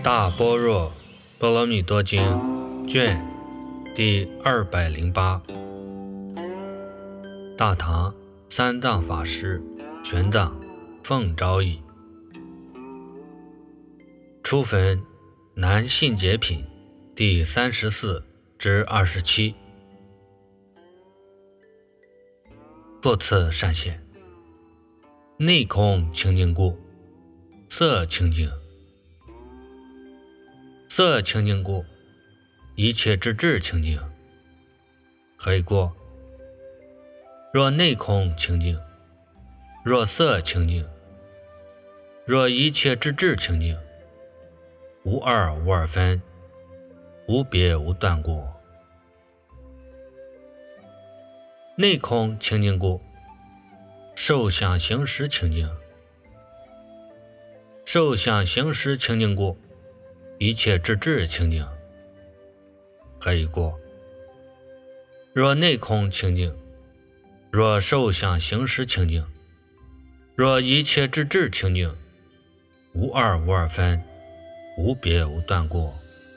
大般若波罗蜜多经卷第208，大唐三藏法师玄奘奉诏译，初分南信解品第34至27。复次善现，内空清净故，色清净；色清净故，一切之智清净。何以故？若内空清净，若色清净，若一切之智清净，无二无二分，无别无断过。内空清净故，受想行识清净；受想行识清净故，一切之智清净。何以故？若内空清净，若受想行识清净，若一切之智清净，无二无二分，无别无断过。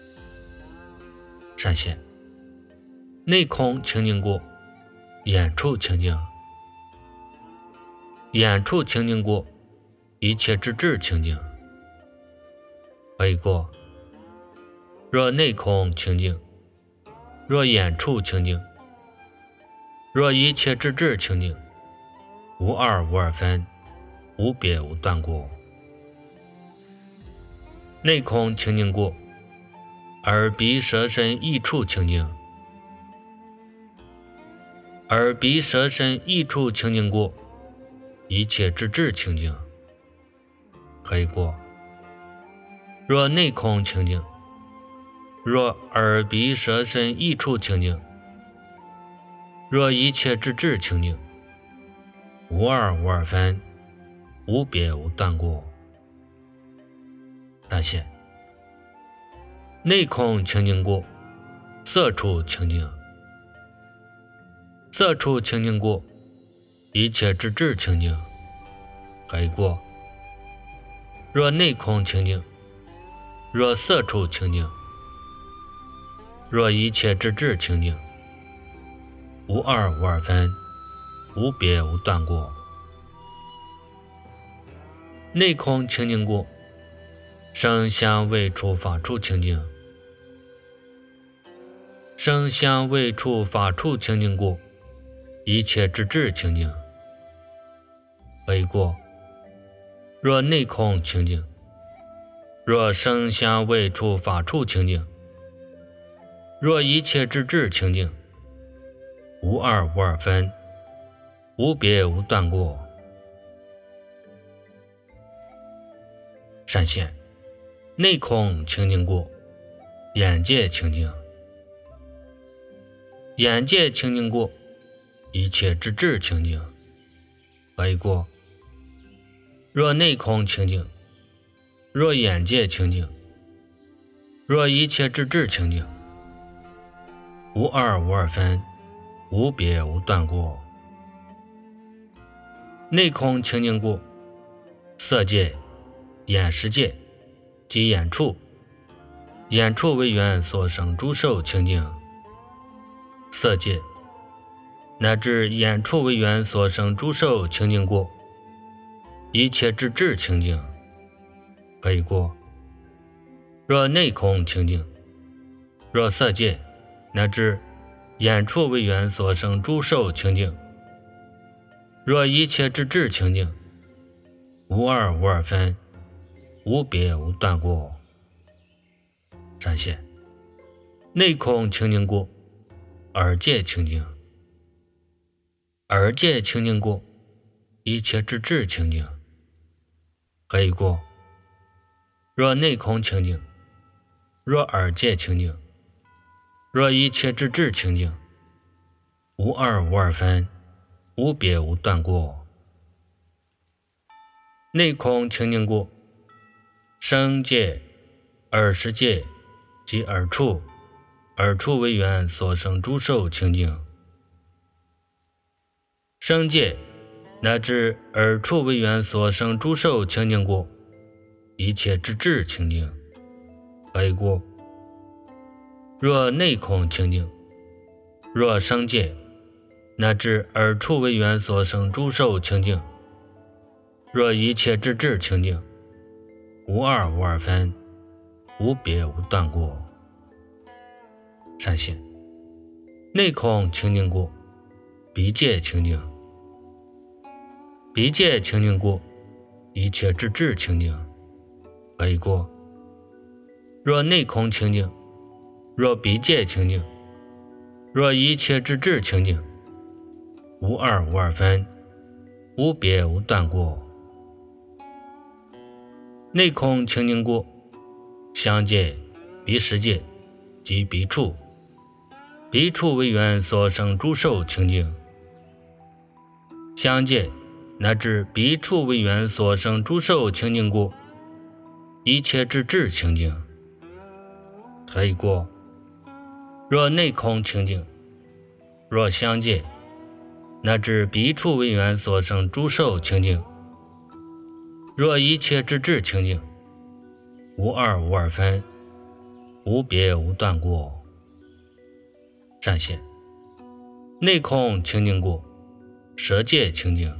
善现，内空清净故，眼处清净；眼处清净故，一切之智清净。何以故？若内空清净，若眼处清净，若一切之智清净，无二无二分，无别无断过。内空清净故，耳鼻舌身意处清净；耳鼻舌身意处清净故，一切之智清净。何以故？若内空清净，若耳鼻舌身意处清净，若一切之智清净，无二无二分，无别无断过。善现，内空清净故，色处清净；色处清净故，一切之智清净。何以故？若内空清净，若色处清净，若一切之智清净，无二无二分，无别无断过。内空清净故，声香味触法处清净；声香味触法处清净故，一切之智清净。何以故？若内空清净，若声香味触法处清净，若一切之智清净，无二无二分，无别无断过。善现，内空清净故，眼界清净；眼界清净故，一切之智清净。何以故？若内空清净，若眼界清净，若一切之智清净，无二无二分，无别无断过。内空清净故，色界、眼识界及眼处，眼处为缘所生诸受清净；色界乃至眼处为缘所生诸受清净故，一切之智清净。何以故？若内空清净，若色界乃至眼处为缘所生诸受清净，若一切之智清净，无二无二分，无别无断过。善现，内空清净故，耳界清净；耳界清净故，一切之智清净。何以故？若内空清净，若耳界清净，若一切之智清净，无二无二分，无别无断过。内空清净故，声界、耳识界及耳处为缘所生诸受清净；声界乃至耳处为缘所生诸受清净故，一切之智清净。 可以过。若内空清净，若生界，乃至二处为缘所生诸受清净，若一切之智清净，无二无二分，无别无断过。善现内空清净过，彼界清净，彼界清净过，一切之智清净，可以过。若内空清净，若彼界清净，若一切之智清净，无二无二分，无别无断过。内空清净过，相界、彼时界及彼处，彼处为缘所生诸受清净，相界乃至彼处为缘所生诸受清净过，一切之智清净，可以过。若内空清净，若相界乃至彼处为缘所生诸受清净，若一切之智清净，无二无二分，无别无断过。善现内空清净过，舍界清净，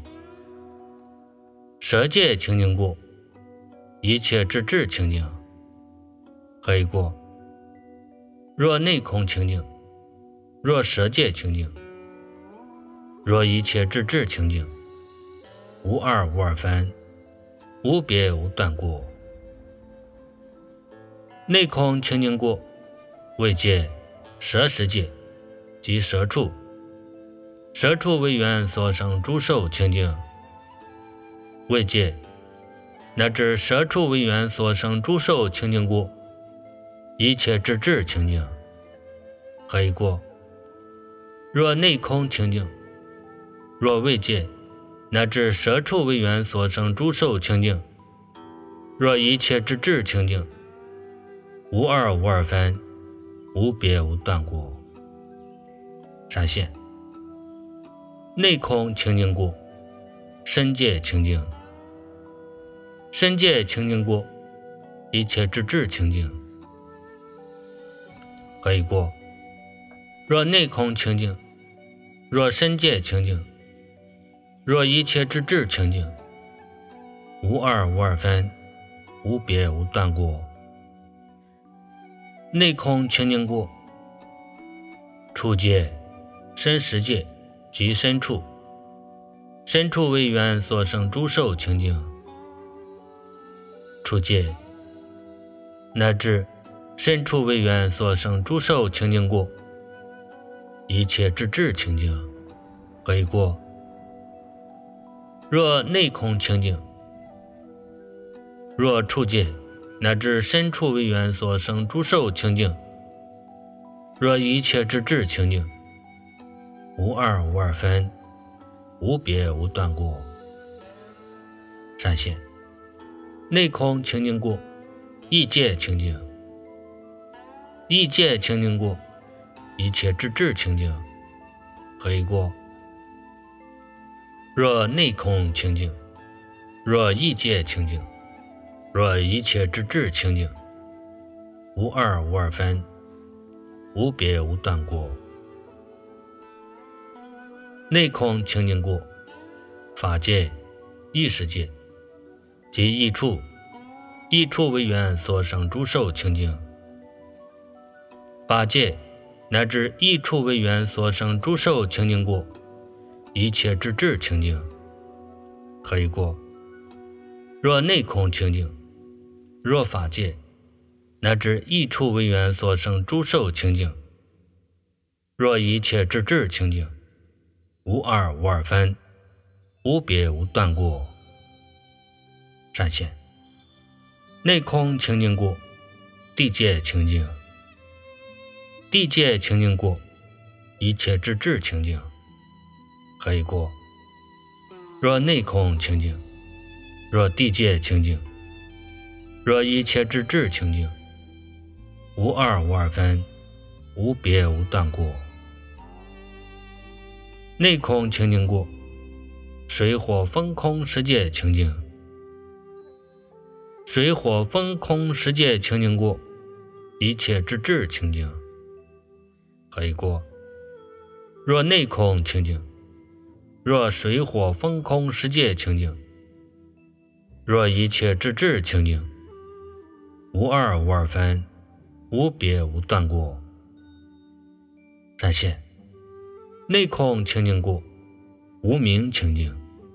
舍界清净过，一切之智清净，可以过。若内空清净，若舍界清净，若一切之智清净，无二无二分，无别无断过。内空清净过，为界、舍时界及舍处，舍处为缘所生诸受清净，为界乃至舍处为缘所生诸受清净过，一切之智清净，可以过。若内空清净，若为界乃至舍处为缘所生诸受清净，若一切之智清净，无二无二分，无别无断过。善现内空清净过，身界清净，身界清净过，一切之智清净，可以过。若内空清净，若身界清净，若一切之智清净，无二无二分，无别无断过。内空清净过，处界、身时界及身处，身处为缘所生诸受清净，处界乃至身处为缘所生诸受清净过，一切之智清净，可以过。若内空清净，若处界乃至身处为缘所生诸受清净，若一切之智清净，无二无二分，无别无断过。善现内空清净过，意界清净，意界清净过，一切之智清净，可以过。若内空清净，若意界清净，若一切之智清净，无二无二分，无别无断过。内空清净过，法界、意识界及意处，意处为缘所生诸受清净，法界乃至意处为缘所生诸受清净过，一切之智清净，可以过。若内空清净，若法界乃至意处为缘所生诸受清净，若一切之智清净，无二无二分，无别无断过。善现内空清净过，地界清净，地界清净过，一切之智清净，可以过。若内空清净，若地界清净，若一切之智清净，无二无二分，无别无断过。内空清净过，水火风空十界清净，水火风空十界清净过， 一切之智清净，可以过。若内空清净，若水火风空世界清净，若一切之智清净，无二无二分，无别无断过。闪现内空清净过，无明清净，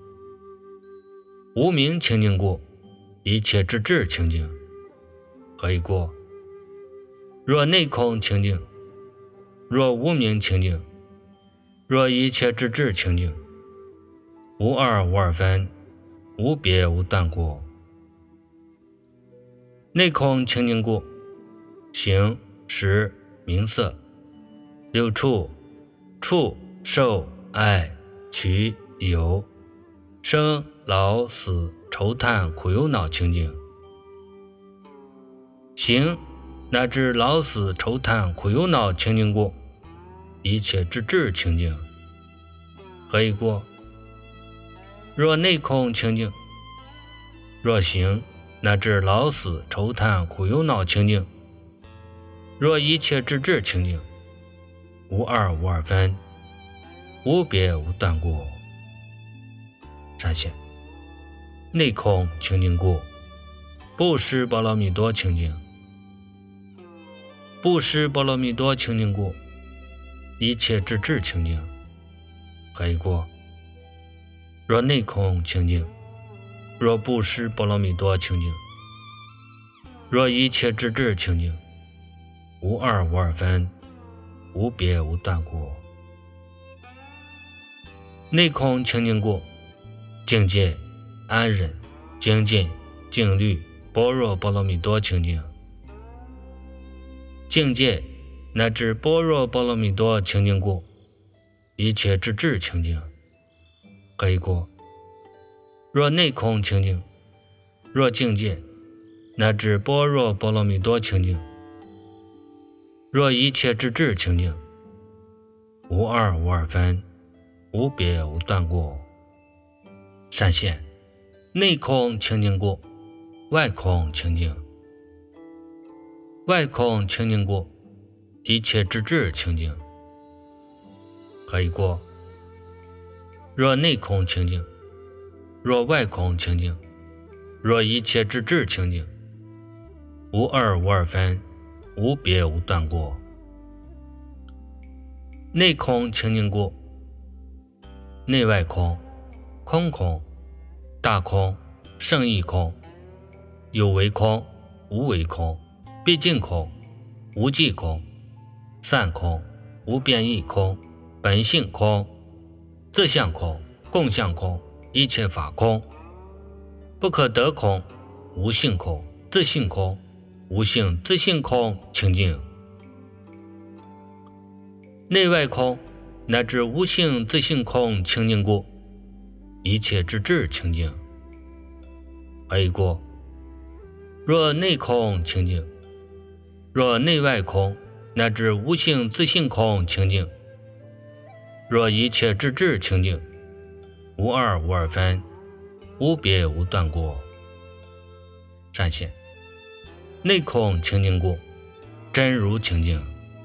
无明清净过，一切之智清净，可以过。若内空清净，若无明清净，若一切之智清净，无二无二分，无别无断过。内空清净过，形识名色六处触受爱取有生老死愁叹苦忧恼清净，行乃至老死愁叹苦忧恼清净过，一切之智清净，可以过。若内空清净，若行乃至老死愁叹苦忧恼清净，若一切之智清净，无二无二分，无别无断过。闪现内空清净过，布施波罗蜜多清净，布施波罗蜜多清净过，一切之智清净，可以过。若内空清净，若布施波罗蜜多清净，若一切之智清净，无二无二分，无别无断过。内空清净过，境界安忍精进静虑般若波罗蜜多清净，境界乃至般若波罗蜜多清净过，一切之智清净，可以过。若内空清净，若境界乃至般若波罗蜜多清净，若一切之智清净，无二无二分，无别无断过。闪现内空清净过，外空清净，外空清净过，一切之智清净，可以过。若内空清净，若外空清净，若一切之智清净，无二无二分，无别无断过。内空清净过，内外空，空空，大空，胜义空，有为空，无为空，毕竟空，无际空，散空，无变异空，本性空，自相空，共相空，一切法空，不可得空，无性空，自性空，无性自性空清净。内外空乃至无性自性空清净过，一切之智清净，可以过。若内空清净，若内外空乃至无性自性空清净，若一切之智清净，无二无二分，无别无断过。闪现内空清净过，真如清净，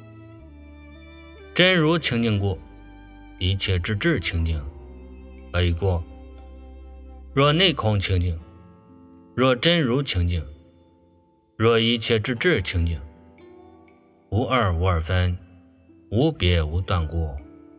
真如清净过，一切之智清净，可以过。若内空清净，若真如清净，若一切之智清净，无二无二分，无别无断过。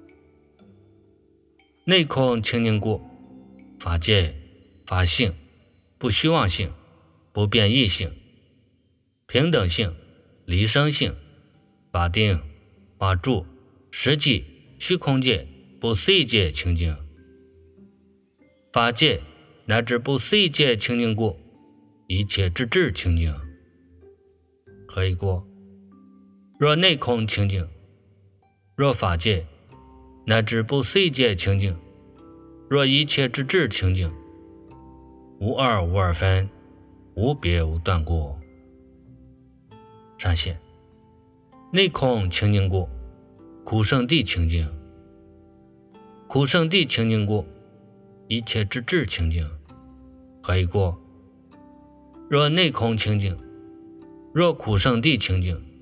内空清净过，法界法性，不虚妄性，不变异性，平等性，离生性，法定法住实际虚空界不思议界清净，法界乃至不思议界清净过，一切之智清净，可以过。若内空清净，若法界乃至不思议界清净，若一切之智清净，无二无二分，无别无断过。闪现内空清净过，苦圣地清净，苦圣地清净过，一切之智清净，可以过。若内空清净，若苦圣地清净，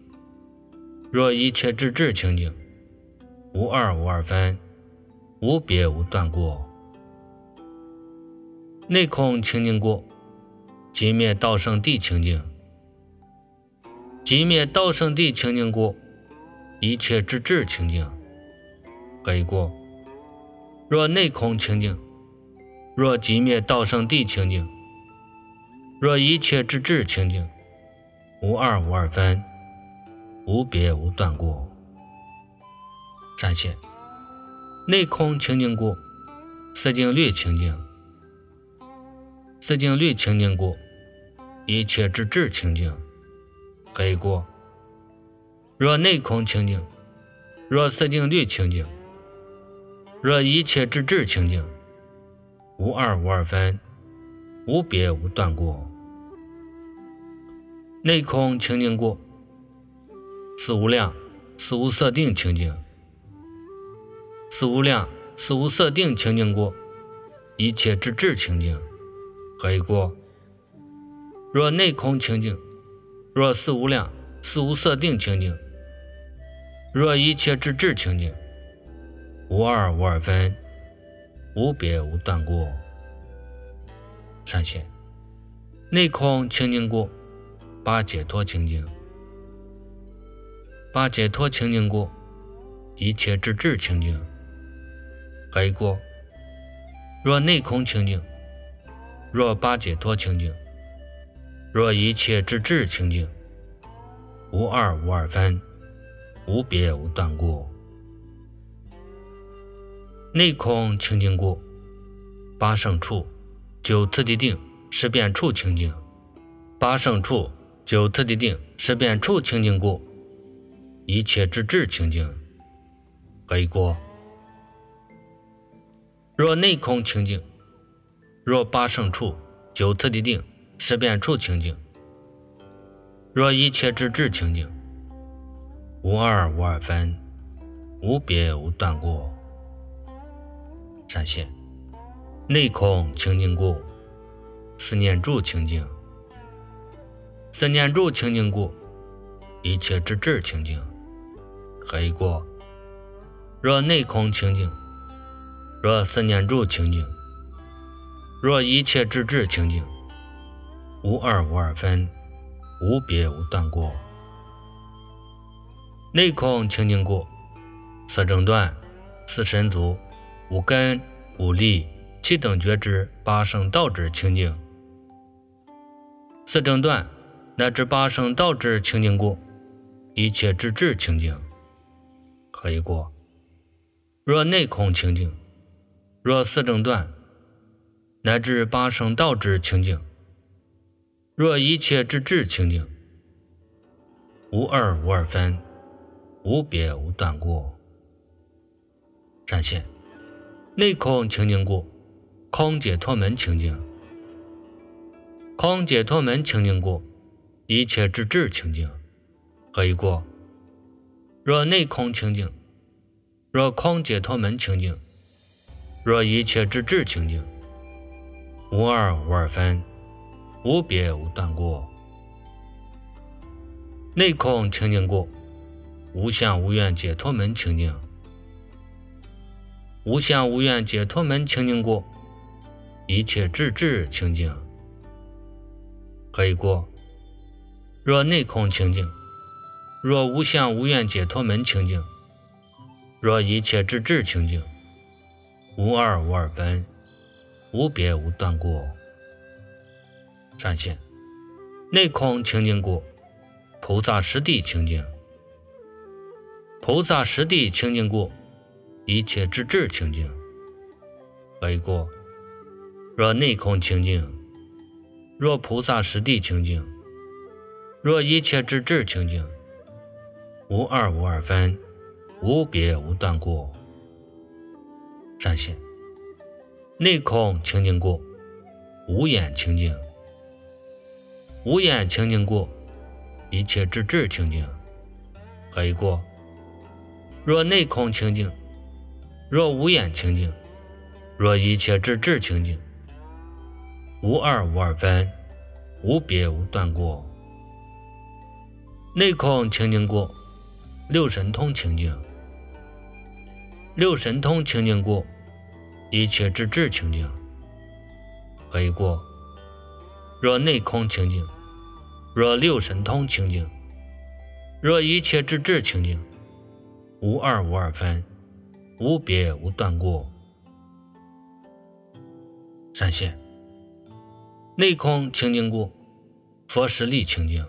若一切之至清净，无二无二分，无别无断过。内空清净过，即灭道生地清净，即灭道生地清净过，一切之至清净。何以过？若内空清净，若即灭道生地清净，若一切之至清净，无二无二分，无别无断过。善解。内空清净过，色境律清净，色境律清净过，一切之至清净。何以过？若内空清净，若色境律清净，若一切之至清净，无二无二分，无别无断过。内空清净过，四无量四无色定清净，四无量四无色定清净过，一切之至清净。何以过？若内空清净，若四无量四无色定清净，若一切之至清净，无二无二分，无别无断过。善解。内空清净过，八解脱清净，八解脱清净过，一切之至清净。何以过？若内空清净，若八解脱清净，若一切之至清净，无二无二分，无别无断过。内空清净过，八胜处九次第定识变处清净，八胜处九次第定识变处清净过，一切之至清净。何以过？若内空清净，若八胜处九次第定识变处清净，若一切之至清净，无二无二分，无别无断过。善解。内空清净过，四念住清净，四念住清净过，一切之至清净。何以过？若内空清净，若四念住清净，若一切之至清净，无二无二分，无别无断过。内空清净过，四正断四神足五根五力七等觉知八圣道之清净，四正断乃至八圣道之清净过，一切之至清净。何以过？若内空清净，若四正断乃至八圣道之清净，若一切之至清净，无二无二分，无别无断过。善解。内空清净过，空解脱门清净，空解脱门清净过，一切之至清净。何以过？若内空清净，若空解脱门清净，若一切之至清净，无二无二分，无别无断过。内空清净过，无相无愿解脱门清净，无相无愿解脱门清净过，一切之至清净。何以过？若内空清净，若无相无愿解脱门清净，若一切之至清净，无二无二分，无别无断过。善解。内空清净过，菩萨实地清净，菩萨实地清净过，一切之至清净。何以过？若内空清净，若菩萨实地清净，若一切之至清净，无二无二分，无别无断过。善解。内空清净过，无眼清净，无眼清净过，一切之至清净。何以过？若内空清净，若无眼清净，若一切之至清净，无二无二分，无别无断过。内空清净过， 六神通清净。六神通清净过，一切之智清净。可以过。若内空清净，若六神通清净，若一切之智清净，无二无二分，无别无断过。闪现。内空清净过，佛实力清净。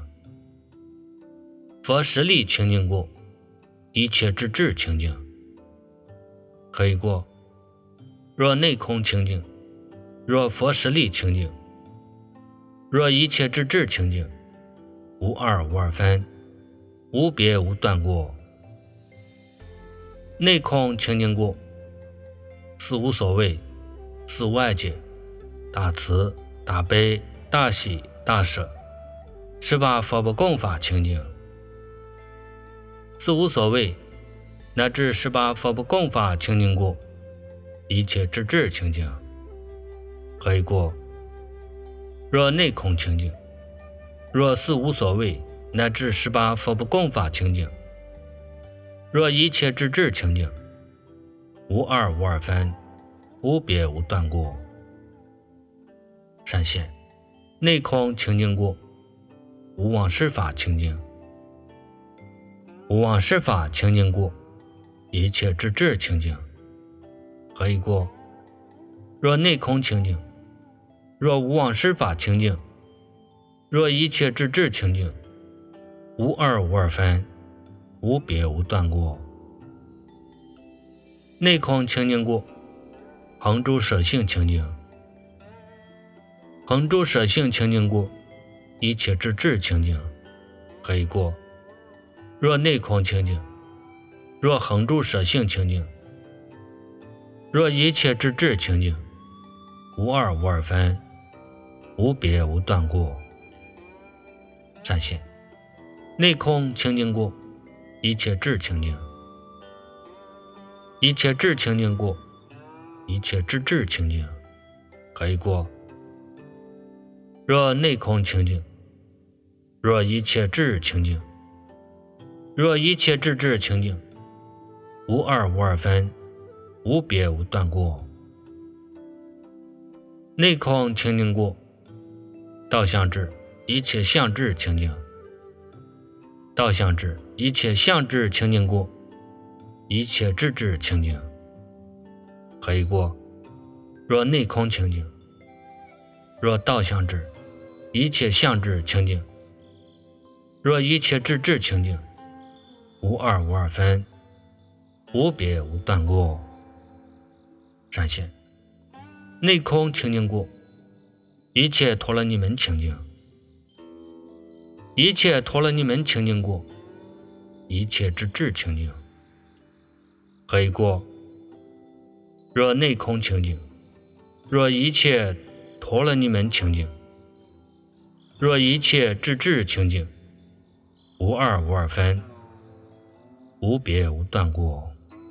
佛实力清净过，一切之智清净。可以过。若内空清净，若佛实力清净，若一切之智清净，无二无二分，无别无断过。内空清净过，四无所谓，四无碍解，大慈大悲大喜大舍，18佛不共法清净。四无所谓乃至18佛不共法清净过，一切之智清净。可以过。若内空清净，若四无所谓乃至18佛不共法清净，若一切之智清净，无二无二分，无别无断过。闪现。内空清净过，无妄事法清净。无妄事法清净过，一切之智清净。可以过。若内空清净，若无妄事法清净，若一切之智清净，无二无二分，无别无断过。内空清净过，恒诸舍性清净。恒诸舍性清净过，一切之智清净。可以过。若内空清净，若恒诸舍性清净，若一切之智清净，无二无二分，无别无断过。闪现。内空清净过，一切智清净。一切智清净过，一切之智清净。可以过。若内空清净，若一切智清净，若一切之智清净，无二无二分，无别无断过。内空清净过，道相智一切相智清净。道相智一切相智清净过，一切智智清净。可以过。若内空清净，若道相智一切相智清净，若一切智智清净，无二无二分，无别无断过。闪现。内空清净过，一切陀罗尼门清净。一切陀罗尼门清净过，一切之智清净。可以过。若内空清净，若一切陀罗尼门清净，若一切之智清净，无二无二分，无别无断过。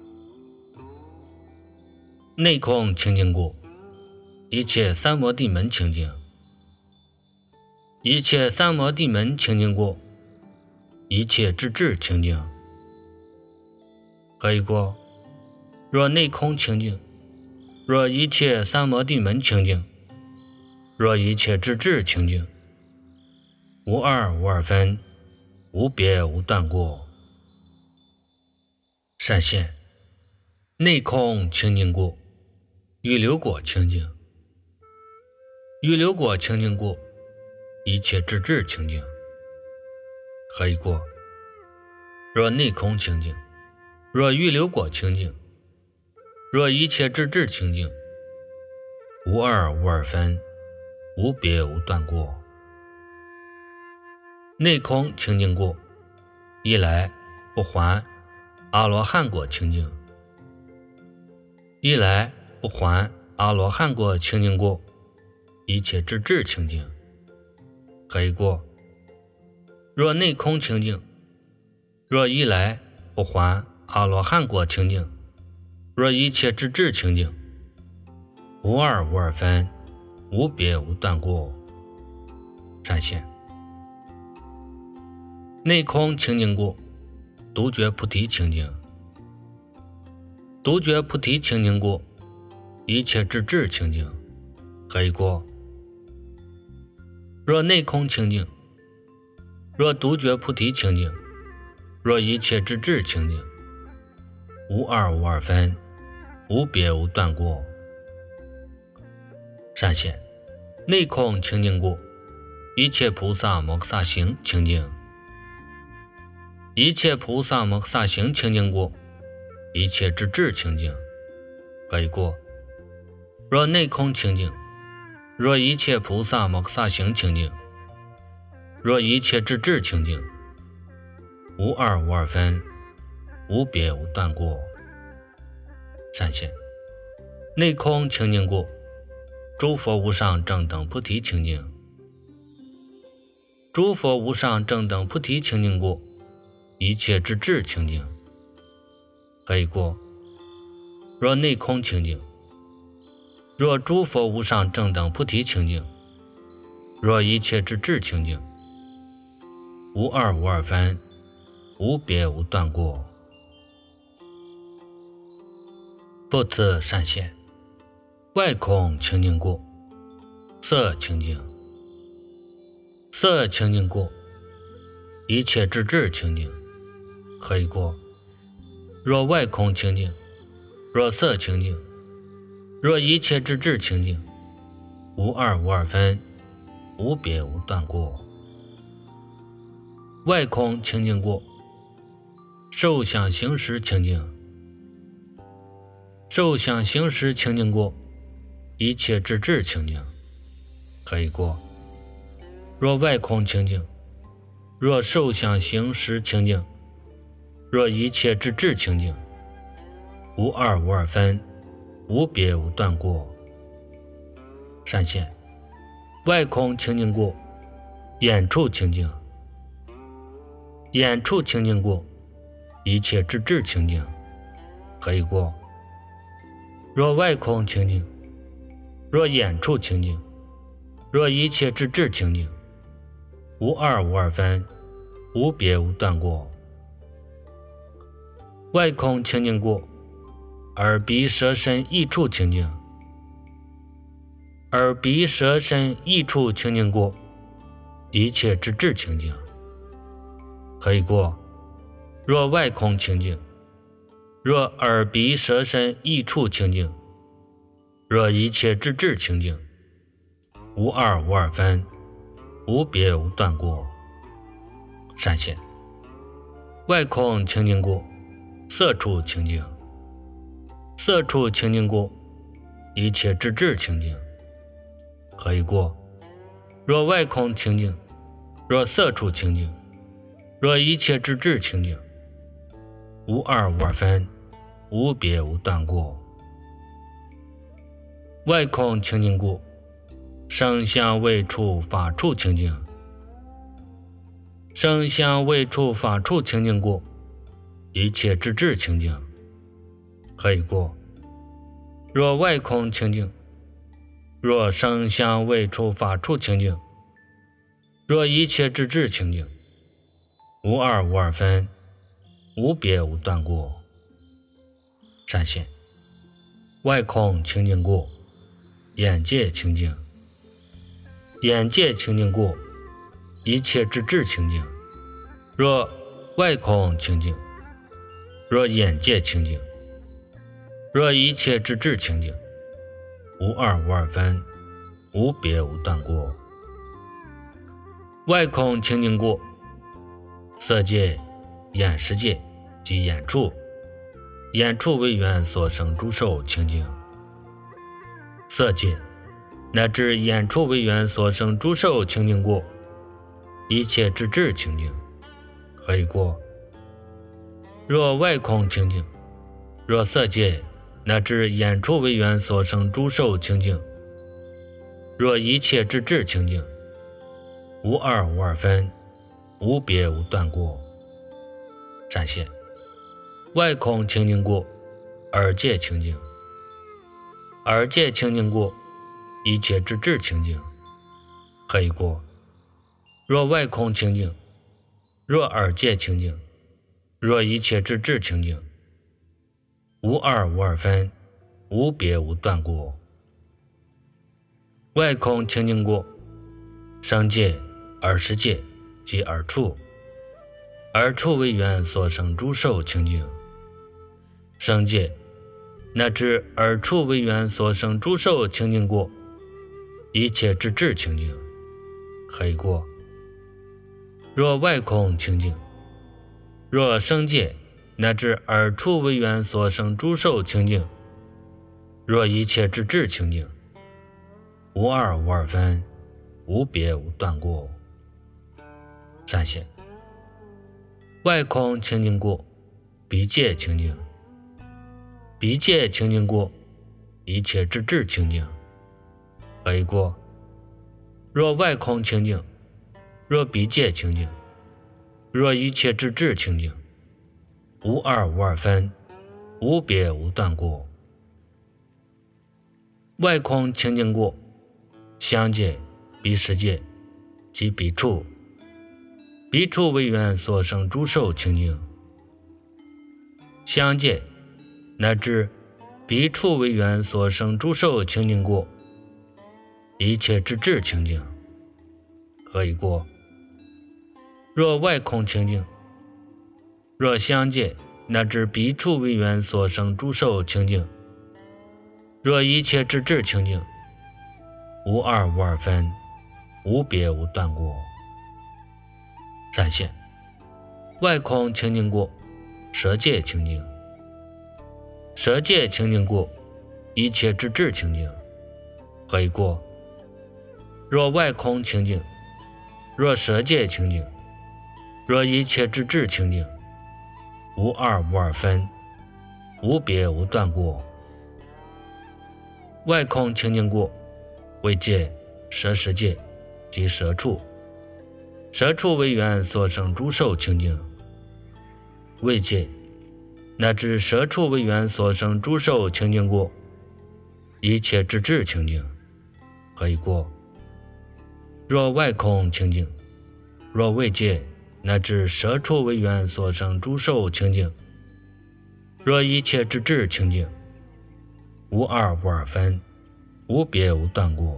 内空清净过，一切三摩地门清净。一切三摩地门清净过，一切之智清净。可以过。若内空清净，若一切三摩地门清净，若一切之智清净，无二无二分，无别无断过。闪现。内空清净过，预流果清净。预流果清净过，一切之智清净。可以过。若内空清净，若预流果清净，若一切之智清净，无二无二分，无别无断过。内空清净过，一来不还阿罗汉果清净。一来不还阿罗汉果清净过，一切之智清净。可以过。若内空清净，若一来不还阿罗汉果清净，若一切之智清净，无二无二分，无别无断过。闪现。内空清净过， 独觉菩提清净。独觉菩提清净过，一切之智清净，可以过。若内空清净，若独觉菩提清净，若一切之智清净，无二无二分，无别无断过。善现内空清净过，一切菩萨摩诃萨行清净。一切菩萨摩诃萨行清净过，一切之智清净，可以过。若内空清净，若一切菩萨摩诃萨行清净，若一切之智清净，无二无二分，无别无断过。善现内空清净过，诸佛无上正等菩提清净。诸佛无上正等菩提清净过，一切之智清净，可以过。若内空清净，若诸佛无上正等菩提清净，若一切之智清净，无二无二分，无别无断过。复次善现外空清净过，色清净。色清净过，一切之智清净，可以过。若外空清净，若色清净，若一切之智清净，无二无二分，无别无断过。外空清净过，受想行识清净。受想行识清净过，一切之智清净，可以过。若外空清净，若受想行识清净，若一切之智清净，无二无二分，无别无断过。善现外空清净过，眼处清净。眼处清净过，一切之智清净，可以过。若外空清净，若眼处清净，若一切之智清净，无二无二分，无别无断过。外空清净过，耳鼻舌身意处清净。耳鼻舌身意处清净过，一切之智清净，可以过。若外空清净，若耳鼻舌身意处清净，若一切之智清净，无二无二分，无别无断过。善现外空清净过，色处清净。色处清净过，一切之智清净，可以过。若外空清净，若色处清净，若一切之智清净，无二无二分，无别无断过。外空清净过，声香味触法处清净。声香味触法处清净过，一切之智清净，可以过。若外空清净，若声香味触法处清净，若一切之智清净，无二无二分，无别无断过。善现外空清净过，眼界清净。眼界清净过，一切之智清净。若外空清净，若眼界清净，若一切之智清净，无二无二分，无别无断过。外空清净过，色界、眼识界及眼处，眼处为缘所生诸受清净。色界乃至眼处为缘所生诸受清净过，一切之智清净，可以过。若外空清净，若色界乃至眼处为缘所生诸受清净，若一切之智清净，无二无二分，无别无断过。善现外空清净过，耳界清净。耳界清净过，一切之智清净，可以过。若外空清净，若耳界清净， 若一切之至清净，无二无二分，无别无断故。外空清净故，生界、二十界及二处，二处为缘所生诸受清净。生界乃至二处为缘所生诸受清净故，一切之至清净，黑过。若外空清净，若生界乃至二处为缘所生诸受清净，若一切之至清净，无二无二分，无别无断故。三线外空清净故，彼界清净。彼界清净故，一切之至清净，黑过。若外空清净，若彼界清净，若一切之至清净，无二无二分，无别无断故。外空清净故，相界、彼世界及彼处，彼处为缘所生诸受清净。相界乃至彼处为缘所生诸受清净故，一切之至清净，黑过。若外空清净，若相界乃至彼处为缘所生诸受清净，若一切之至清净，无二无二分，无别无断故。三线外空清净故，舍界清净。舍界清净故，一切之至清净，黑过。若外空清净，若舍界清净，若一切之至清净，无二无二分，无别无断故。外空清净故，为界、舍世界及舍处，舍处为缘所生诸受清净。为界乃至舍处为缘所生诸受清净故，一切之至清净，黑过。若外空清净，若为界乃至舍处为缘所生诸受清净，若一切之至清净，无二无二分，无别无断故。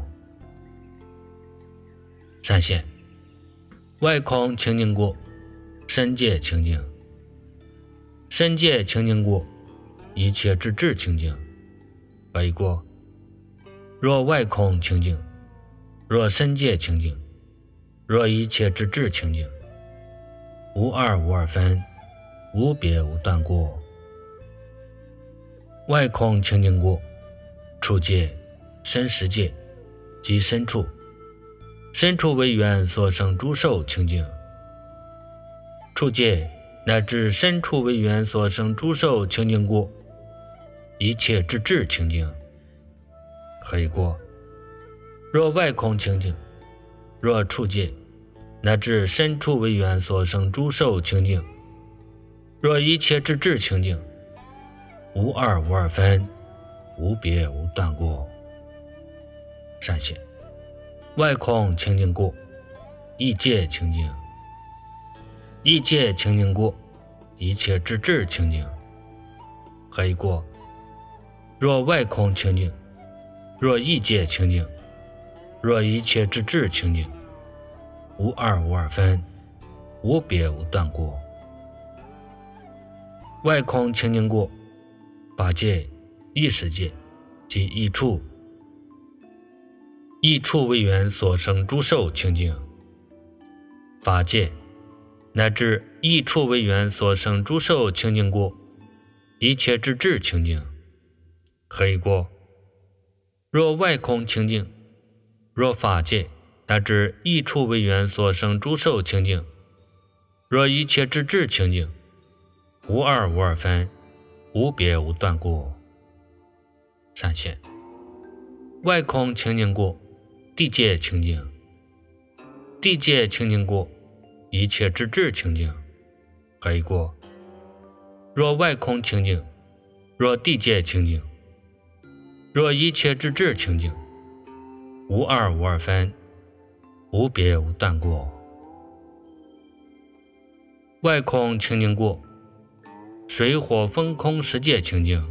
三线外空清净故，身界清净。身界清净故，一切之至清净，黑过。若外空清净，若身界清净，若一切之至清净，无二无二分，无别无断故。外空清净故，处界、身实界及身处，身处为缘所生诸受清净。处界乃至身处为缘所生诸受清净故，一切之至清净，黑过。若外空清净，若处界乃至身处为缘所生诸受清净，若一切之至清净，无二无二分，无别无断故。三线外空清净故，意界清净。意界清净故，一切之至清净，黑过。若外空清净，若意界清净，若一切之至清净，无二无二分，无别无断故。外空清净故，法界、意识界及意处，意处为缘所生诸受清净。法界乃至意处为缘所生诸受清净故，一切之至清净，黑过。若外空清净，若法界乃至意处为缘所生诸受清净，若一切之至清净，无二无二分，无别无断故。三线外空清净故，地界清净。地界清净故，一切之至清净，黑过。若外空清净，若地界清净，若一切之至清净，无二无二分，无别无断故。外空清净故， 水火风空世界清净，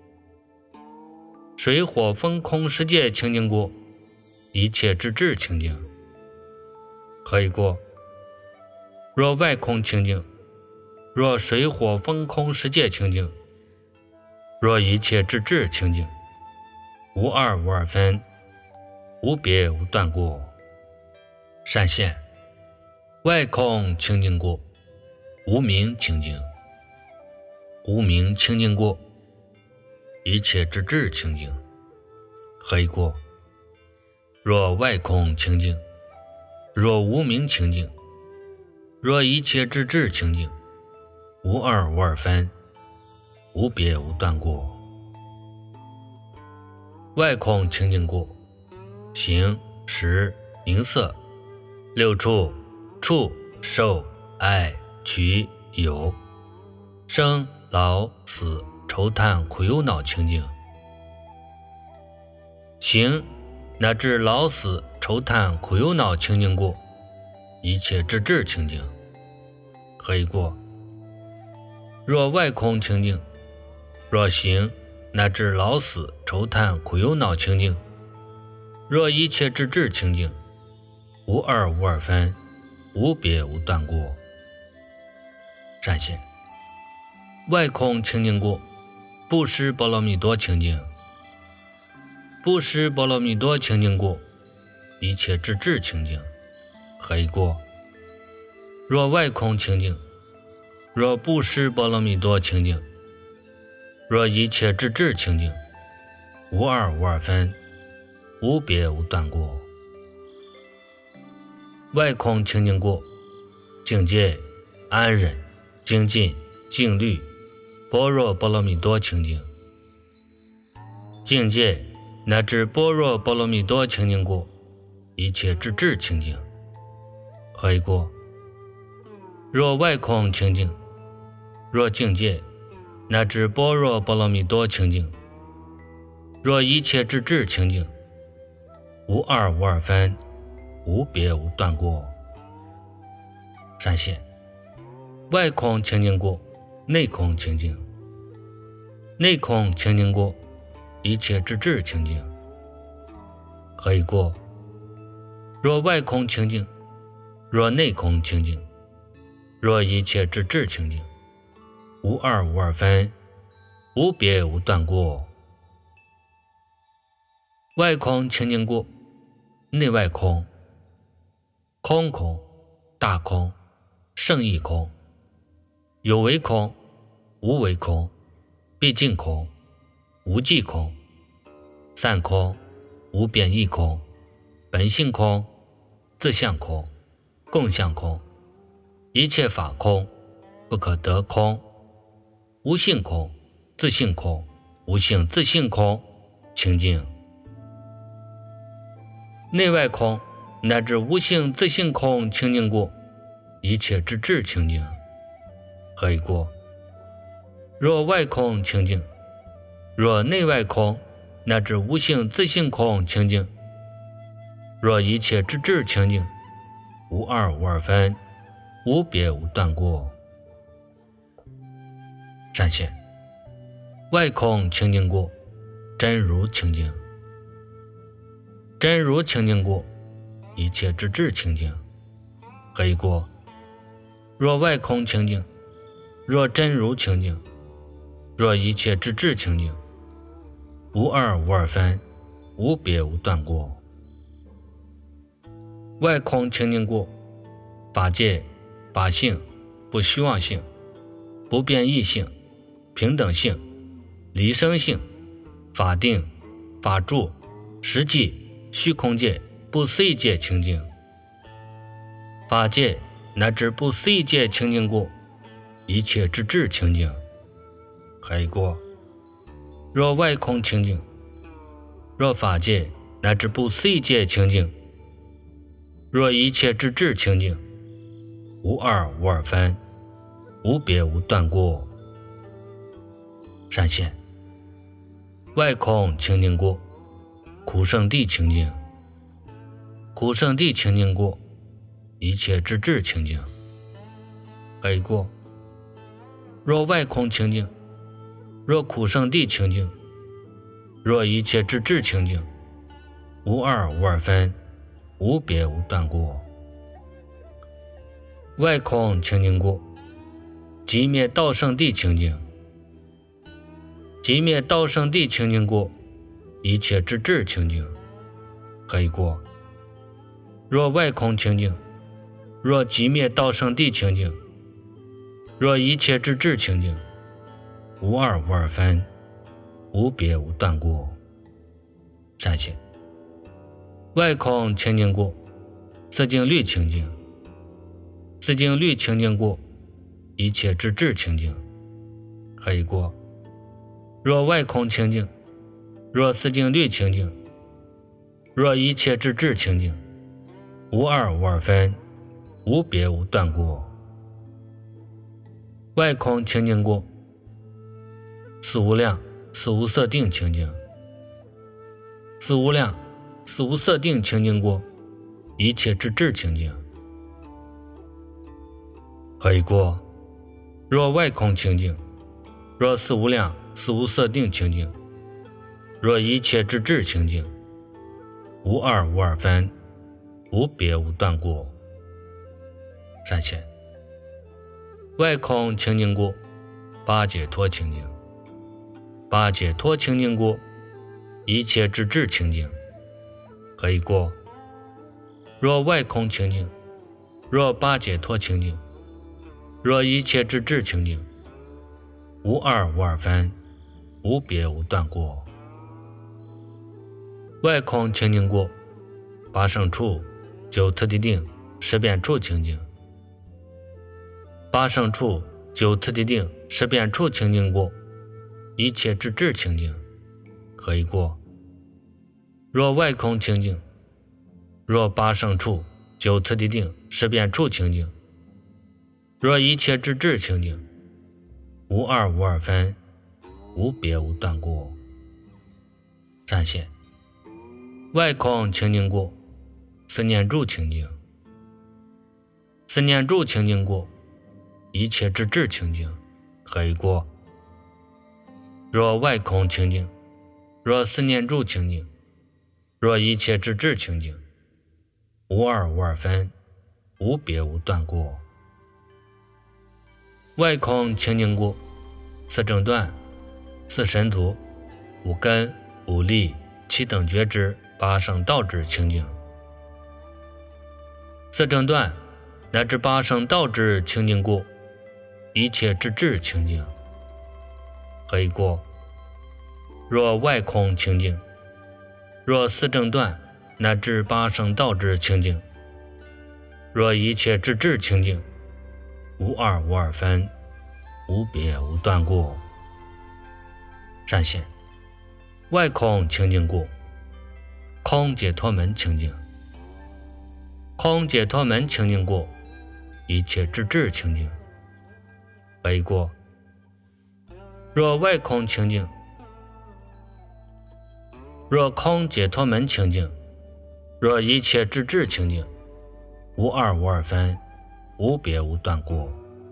水火风空世界清净过，一切之智清净。可以过。若外空清净，若水火风空世界清净，若一切之智清净，无二无二分，无别无断过。闪现外空清净过，无明清净，无明清净过，一切之智清净。黑过。若外空清净，若无明清净，若一切之智清净，无二无二分，无别无断过。外空清净过，形识名色六处触受爱取有生老死愁叹苦忧恼清净。形乃至老死愁叹苦忧恼清净过，一切之智清净。何以过？若外空清净，若形乃至老死愁叹苦忧恼清净，若一切之智清净，无二无二分，无别无断过。闪现外空清净过，布施波罗蜜多清净，布施波罗蜜多清净过，一切之智清净。何以过？若外空清净，若布施波罗蜜多清净，若一切之智清净，无二无二分，无别无断过。外空清净过，境界安忍精进静虑般若波罗蜜多清净，境界乃至般若波罗蜜多清净过，一切之智清净。何以过？若外空清净，若境界乃至般若波罗蜜多清净，若一切之智清净，无二无二分，无别无断过。闪现外空清净过，内空清净，内空清净过，一切之智清净。何以过？若外空清净，若内空清净，若一切之智清净，无二无二分，无别无断过。外空清净过，内外空，空空大空胜义空，有为空无为空，毕竟空无际空，散空无变异空，本性空自相空共相空，一切法空不可得空，无性空自性空无性自性空清净。内外空乃至无性自性空清净过，一切之智清净。何以过？若外空清净，若内外空乃至无性自性空清净，若一切之智清净，无二无二分，无别无断过。闪现外空清净过，真如清净，真如清净过，一切之智清净。何以过？若外空清净，若真如清净，若一切之智清净，无二无二分，无别无断过。外空清净过，法界法性不虚妄性不变异性平等性离生性法定法住实际虚空界不思议界清净，法界乃至不思议界清净过，一切之智清净。何以过？若外空清净，若法界乃至不思议界清净，若一切之智清净，无二无二分，无别无断过。闪现外空清净过，苦圣地清净，苦圣地清净过，一切之智清净。何以过？ 若外空清净，若苦圣谛清净，若一切之智清净，无二无二分，无别无断过。外空清净过，即灭道圣谛清净，即灭道圣谛清净过，一切之智清净，何以过？若外空清净，若即灭道圣谛清净，若一切之智清净，无二无二分，无别无断过。善显，外空清净过，四境律清净，四境律清净过，一切之智清净，何以过？若外空清净，若四境律清净，若一切之智清净，无二无二分，无别无断过。外空清净过，四无量四无色定清净，四无量四无色定清净过，一切之智清净，何以过？若外空清净，若四无量四无色定清净，若一切之智清净，无二无二分，无别无断过。善显，外空清净过，八解脱清净，八解脱清净过，一切之智清净，何以过？若外空清净，若八解脱清净，若一切之智清净，无二无二分，无别无断过。外空清净过，八胜处九次第定十遍处清净，八胜处九次第定十遍处清净过，一切之智清净，何以过？若外空清净，若八胜处九次第定十遍处清净，若一切之智清净，无二无二分，无别无断过。善显，外空清净过，四念住清净，四念住清净过，一切之智清净，何以过？若外空清净，若四念住清净，若一切之智清净，无二无二分，无别无断过。外空清净过，四正断四神足五根五力七等觉知八圣道智清净，四正断乃至八圣道智清净过，一切之智清净，何以过？若外空清净，若四正断乃至八圣道智清净，若一切之智清净，无二无二分，无别无断过。善显，外空清净过，空解脱门清净，空解脱门清净过，一切之智清净，何以过？若外空清净，若空解脱门清净，若一切之智清净，无二无二分，无别无断过。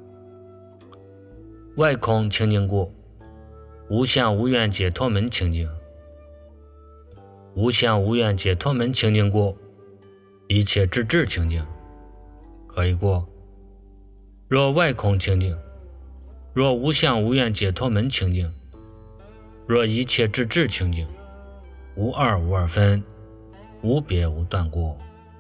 外空清净过，无相无愿解脱门清净，无相无愿解脱门清净过，一切之智清净，何以过？若外空清净，若无相无愿解脱门清净，若一切之智清净，无二无二分，无别无断过。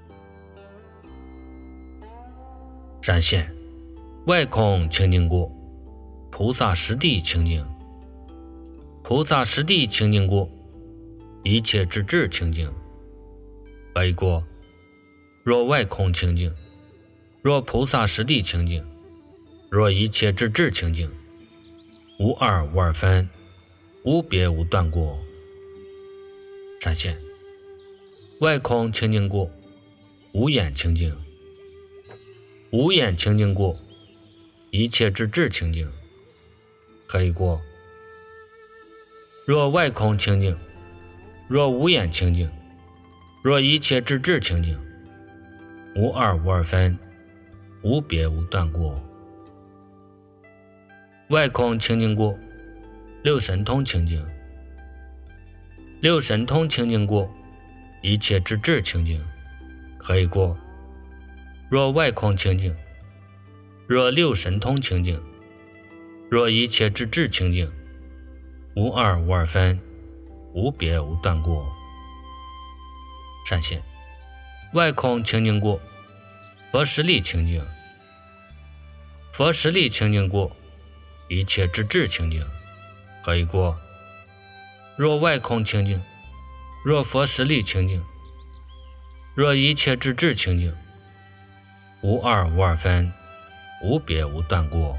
善显，外空清净过，菩萨实地清净，菩萨实地清净过，一切之智清净，何以过？若外空清净，若菩萨实地清净，若一切之智清净，无二无二分，无别无断过。善显，外空清净过，无眼清净，无眼清净过，一切之智清净，何以过？若外空清净，若无眼清净，若一切之智清净，无二无二分，无别无断过。 外空清净过，六神通清净。六神通清净过，一切之智清净，可以过。若外空清净，若六神通清净，若一切之智清净，无二无二分，无别无断过。善现外空清净过，佛实力清净。佛实力清净过，一切之智清净，可以过。若外空清净，若佛实力清净，若一切之智清净，无二无二分，无别无断过。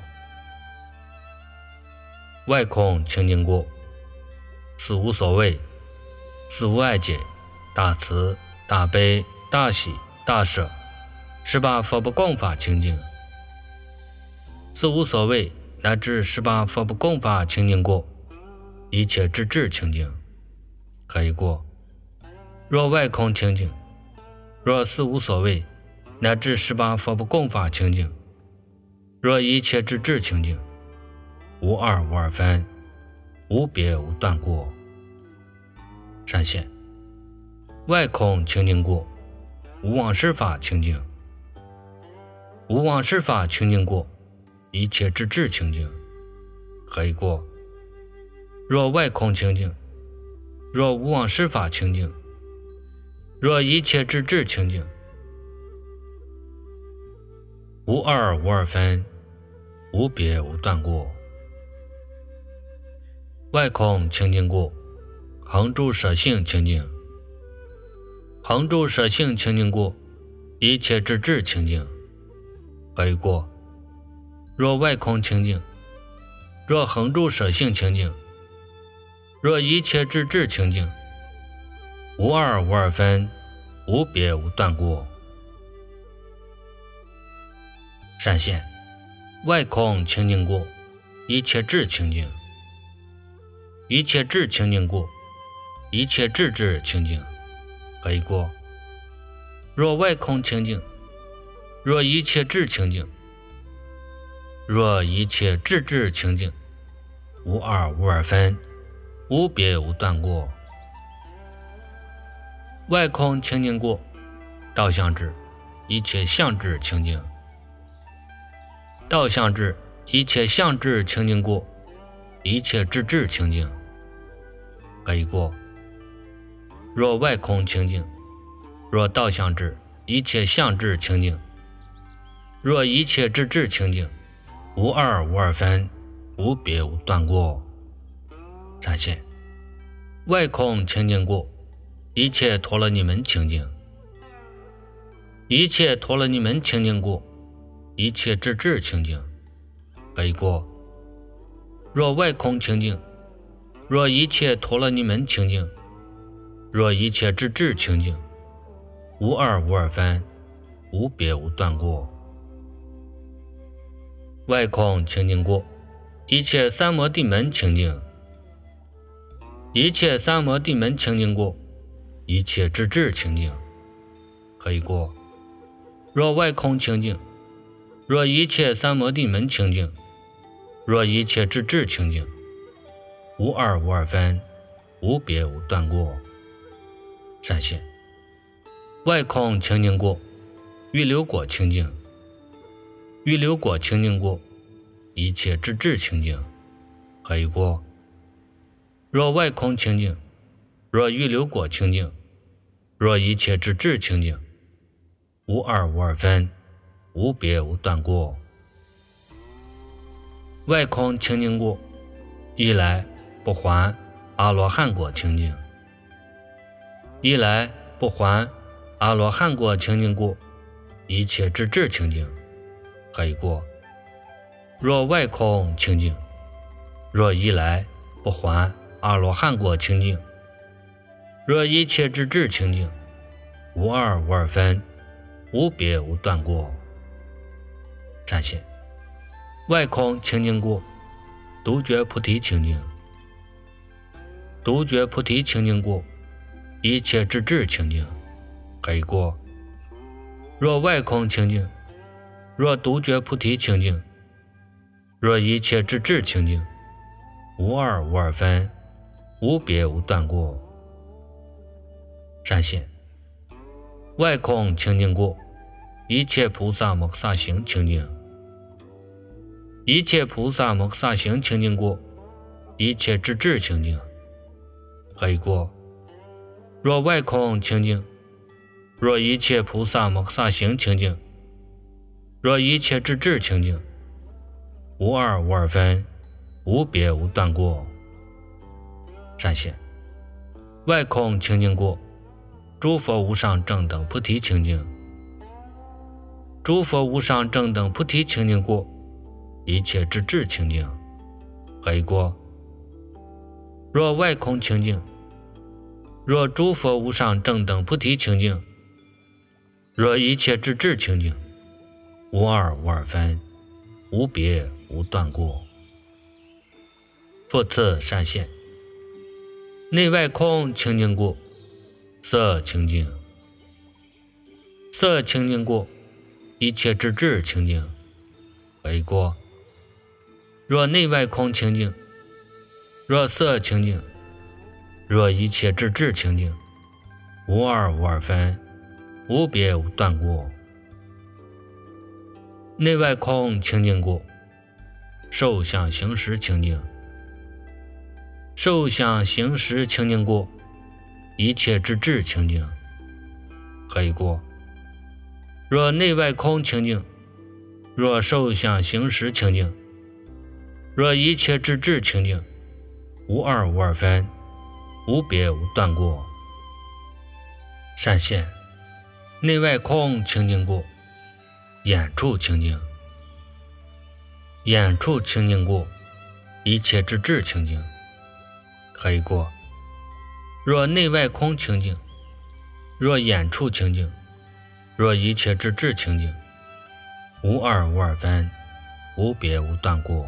外空清净过，四无所谓，四无碍解，大慈大悲大喜大舍，18佛不共法清净。四无所谓乃至18佛不共法清净过，一切之智清净，可以过。若外空清净，若四无所谓乃至18佛不共法清净，若一切之智清净，无二无二分，无别无断过。善现外空清净过，无妄事法清净。无妄事法清净过，一切之智清净，可以过。若外空清净，若无妄事法清净，若一切之智清净，无二无二分，无别无断过。外空清净过，恒住舍性清净。恒住舍性清净过，一切之智清净，可以过。若外空清净，若恒住舍性清净，若一切之智清净，无二无二分，无别无断过。善现外空清净过，一切智清净。一切智清净过，一切智智清净，可以过。若外空清净，若一切智清净，若一切智智清净，无二无二分，无别无断过。外空清净过，道相智，一切相智清净。道相智，一切相智清净过，一切智智清净，可以过。若外空清净，若道相智，一切相智清净，若一切智智清净，无二无二分，无别无断过。善现外空清净过，一切陀罗尼门清净。一切陀罗尼门清净过，一切智智清净，可以过。若外空清净，若一切陀罗尼门清净，若一切智智清净，无二无二分，无别无断过。外空清净过，一切三摩地门清净。一切三摩地门清净过，一切智智清净，可以过。若外空清净，若一切三摩地门清净，若一切智智清净，无二无二分，无别无断过。善现外空清净过，欲流果清净。欲流果清净过，一切智智清净，可以过。若外空清净，若欲流果清净，若一切智智清净，无二无二分，无别无断过。外空清净过，一来不还阿罗汉果清净。一来不还阿罗汉果清净过，一切智智清净，可以过。若外空清净，若一来不还阿罗汉果清净，若一切智智清净，无二无二分，无别无断过。善现外空清净过，独觉菩提清净。独觉菩提清净过，一切智智清净，可以过。若外空清净，若独觉菩提清净， 若一切之智清净，无二无二分，无别无断过。善现外空清净过，一切菩萨摩诃萨行清净，一切菩萨摩诃萨行清净过，一切之智清净。何以过？若外空清净，若一切菩萨摩诃萨行清净，若一切之智清净，无二无二分，无别无断过。善现外空清净过，诸佛无上正等菩提清净，诸佛无上正等菩提清净过，一切之智清净。何以过？若外空清净，若诸佛无上正等菩提清净，若一切之智清净，无二无二分，无别无断过。复次善现内外空清净过，色清净，色清净过，一切之智清净。何以过？若内外空清净，若色清净，若一切之智清净，无二无二分，无别无断过。内外空清净过，受想行识清净，受想行识清净过，一切之智清净。何以过？若内外空清净，若受想行识清净，若一切之智清净，无二无二分，无别无断过。善现内外空清净过，眼处清净，眼处清净过，一切之智清净。何以过？若内外空清净，若眼处清净，若一切之智清净，无二无二分，无别无断过。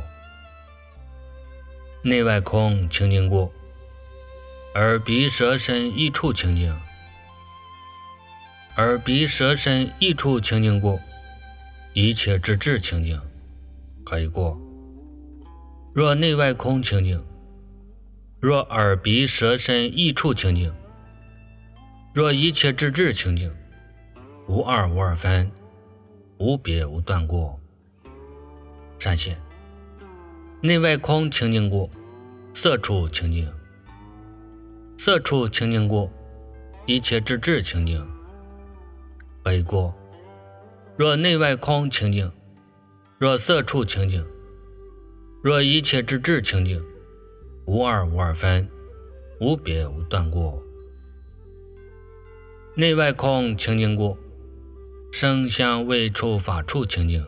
内外空清净过，耳鼻舌身意处清净，耳鼻舌身意处清净过，一切之智清净。何以过？若内外空清净，若耳鼻舌身意处清净，若一切之智清净，无二无二分，无别无断过。善现内外空清净过，色处清净，色处清净过，一切之智清净。何以过？若内外空清净，若色处清净，若一切之智清净，无二无二分，无别无断过。内外空清净过，声香味触法处清净，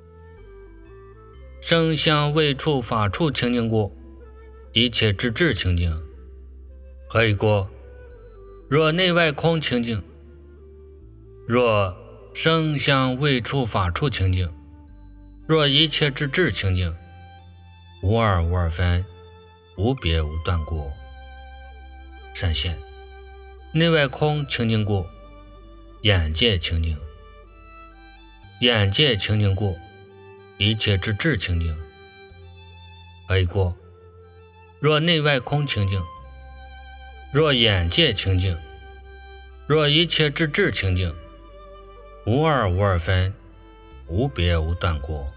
声香味触法处清净过，一切之智清净。何以过？若内外空清净，若声香味触法处清净，若一切之智清净，无二无二分，无别无断过。善现内外空清净过，眼界清净，眼界清净过，一切之智清净。何以过？若内外空清净，若眼界清净，若一切之智清净，无二无二分，无别无断过。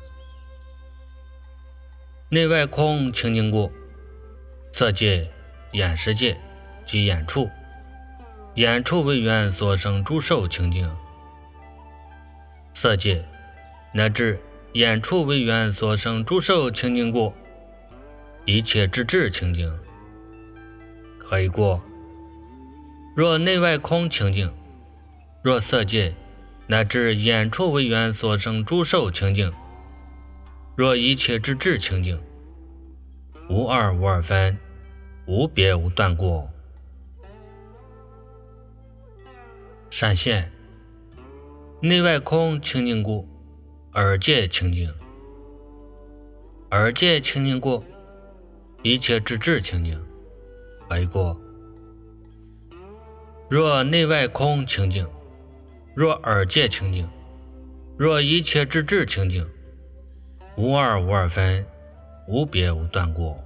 内外空清净过，色界、眼识界及眼处，眼处为缘所生诸受清净，色界乃至眼处为缘所生诸受清净过，一切之智清净。何以过？若内外空清净，若色界乃至眼处为缘所生诸受清净，若一切之智清净，无二无二分，无别无断过。善现内外空清净过，耳界清净，耳界清净过，一切之智清净。何以过？若内外空清净，若耳界清净，若一切之智清净，无二无二分， 无别无断过。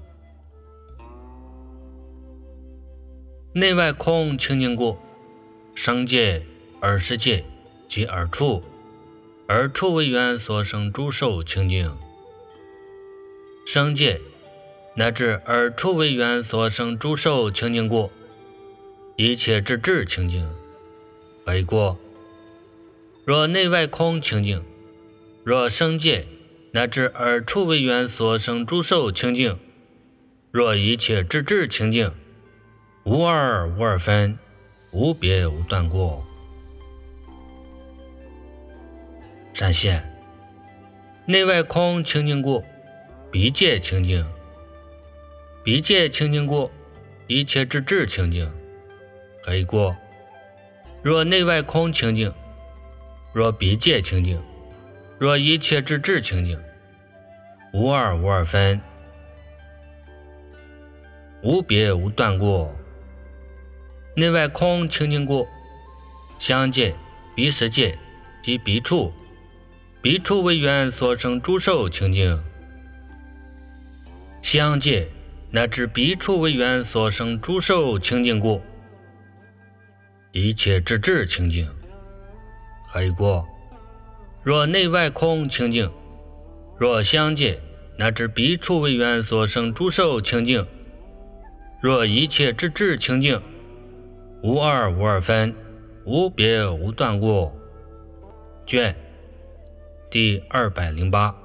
内外空清净过，生界、二世界及二处，二处为缘所生诸受清净。生界乃至二处为缘所生诸受清净过，一切之智清净。何过？若内外空清净，若生界乃至二处为缘所生诸受清净，若一切之智清净，无二无二分，无别无断过。闪现内外空清净过，彼界清净。彼界清净过，一切之智清净。何过？若内外空清净，若彼界清净，若一切之智清净，无二无二分，无别无断过。内外空清净过，相界、彼世界及彼处，彼处为缘所生诸受清净。相界乃至彼处为缘所生诸受清净过，一切之智清净。何过？若内外空清净，若相界乃至彼处为缘所生诸受清净，若一切之智清净，无二无二分，无别无断过。卷第208。